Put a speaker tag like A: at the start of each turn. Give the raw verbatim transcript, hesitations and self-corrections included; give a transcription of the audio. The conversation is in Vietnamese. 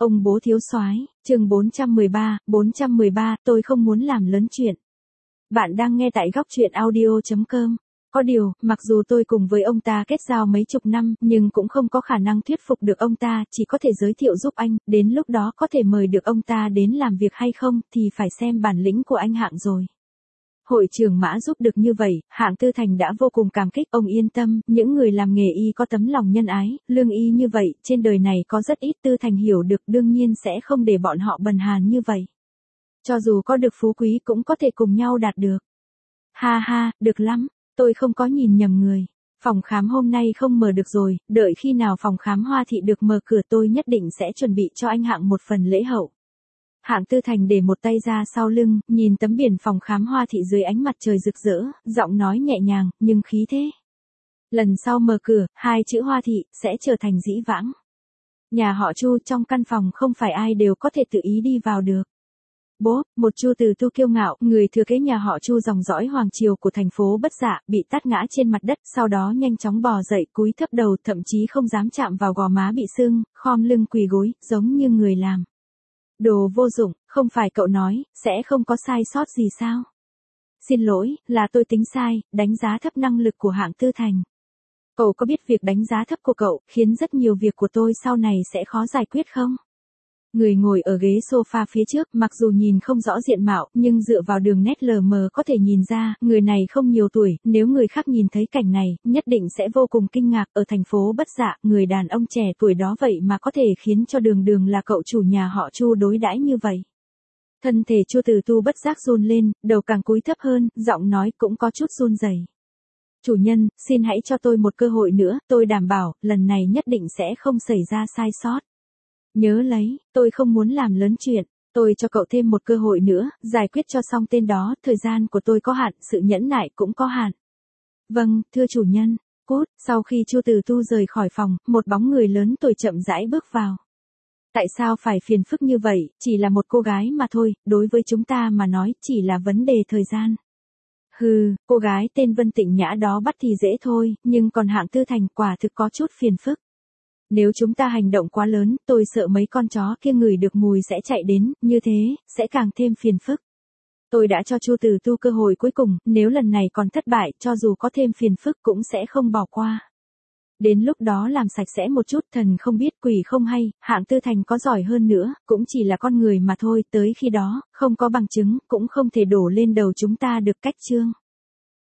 A: Ông bố thiếu soái, chương bốn trăm mười ba, bốn trăm mười ba, tôi không muốn làm lớn chuyện. Bạn đang nghe tại góc truyện audio chấm com. Có điều, mặc dù tôi cùng với ông ta kết giao mấy chục năm, nhưng cũng không có khả năng thuyết phục được ông ta, chỉ có thể giới thiệu giúp anh, đến lúc đó có thể mời được ông ta đến làm việc hay không, thì phải xem bản lĩnh của anh Hạng rồi. Hội trưởng Mã giúp được như vậy, Hạng Tư Thành đã vô cùng cảm kích, ông yên tâm, những người làm nghề y có tấm lòng nhân ái, lương y như vậy, trên đời này có rất ít. Tư Thành hiểu được, đương nhiên sẽ không để bọn họ bần hàn như vậy. Cho dù có được phú quý cũng có thể cùng nhau đạt được. Ha ha, được lắm, tôi không có nhìn nhầm người. Phòng khám hôm nay không mở được rồi, đợi khi nào phòng khám Hoa Thị được mở cửa tôi nhất định sẽ chuẩn bị cho anh Hạng một phần lễ hậu. Hạng Tư Thành để một tay ra sau lưng, nhìn tấm biển phòng khám Hoa Thị dưới ánh mặt trời rực rỡ, giọng nói nhẹ nhàng, nhưng khí thế. Lần sau mở cửa, hai chữ Hoa Thị, sẽ trở thành dĩ vãng. Nhà họ Chu, trong căn phòng không phải ai đều có thể tự ý đi vào được. Bố, một Chu Từ Tu kiêu ngạo, người thừa kế nhà họ Chu dòng dõi hoàng triều của thành phố Bất Dạ, bị tát ngã trên mặt đất, sau đó nhanh chóng bò dậy, cúi thấp đầu, thậm chí không dám chạm vào gò má bị sưng, khom lưng quỳ gối, giống như người làm. Đồ vô dụng, không phải cậu nói, sẽ không có sai sót gì sao? Xin lỗi, là tôi tính sai, đánh giá thấp năng lực của Hạng Tư Thành. Cậu có biết việc đánh giá thấp của cậu, khiến rất nhiều việc của tôi sau này sẽ khó giải quyết không? Người ngồi ở ghế sofa phía trước, mặc dù nhìn không rõ diện mạo, nhưng dựa vào đường nét lờ mờ có thể nhìn ra, người này không nhiều tuổi, nếu người khác nhìn thấy cảnh này, nhất định sẽ vô cùng kinh ngạc. Ở thành phố Bất Dạ, người đàn ông trẻ tuổi đó vậy mà có thể khiến cho đường đường là cậu chủ nhà họ Chu đối đãi như vậy. Thân thể Chu Từ Tu bất giác run lên, đầu càng cúi thấp hơn, giọng nói cũng có chút run rẩy. Chủ nhân, xin hãy cho tôi một cơ hội nữa, tôi đảm bảo, lần này nhất định sẽ không xảy ra sai sót. Nhớ lấy, tôi không muốn làm lớn chuyện, tôi cho cậu thêm một cơ hội nữa, giải quyết cho xong tên đó, thời gian của tôi có hạn, sự nhẫn nại cũng có hạn. Vâng, thưa chủ nhân. Cút, sau khi Chu Từ Tu rời khỏi phòng, một bóng người lớn tuổi chậm rãi bước vào. Tại sao phải phiền phức như vậy, chỉ là một cô gái mà thôi, đối với chúng ta mà nói, chỉ là vấn đề thời gian. Hừ, cô gái tên Vân Tịnh Nhã đó bắt thì dễ thôi, nhưng còn Hạng Tư Thành quả thực có chút phiền phức. Nếu chúng ta hành động quá lớn, tôi sợ mấy con chó kia ngửi được mùi sẽ chạy đến, như thế, sẽ càng thêm phiền phức. Tôi đã cho Chu Từ Tu cơ hội cuối cùng, nếu lần này còn thất bại, cho dù có thêm phiền phức cũng sẽ không bỏ qua. Đến lúc đó làm sạch sẽ một chút, thần không biết quỷ không hay, Hạng Tư Thành có giỏi hơn nữa, cũng chỉ là con người mà thôi, tới khi đó, không có bằng chứng, cũng không thể đổ lên đầu chúng ta được. Cách chương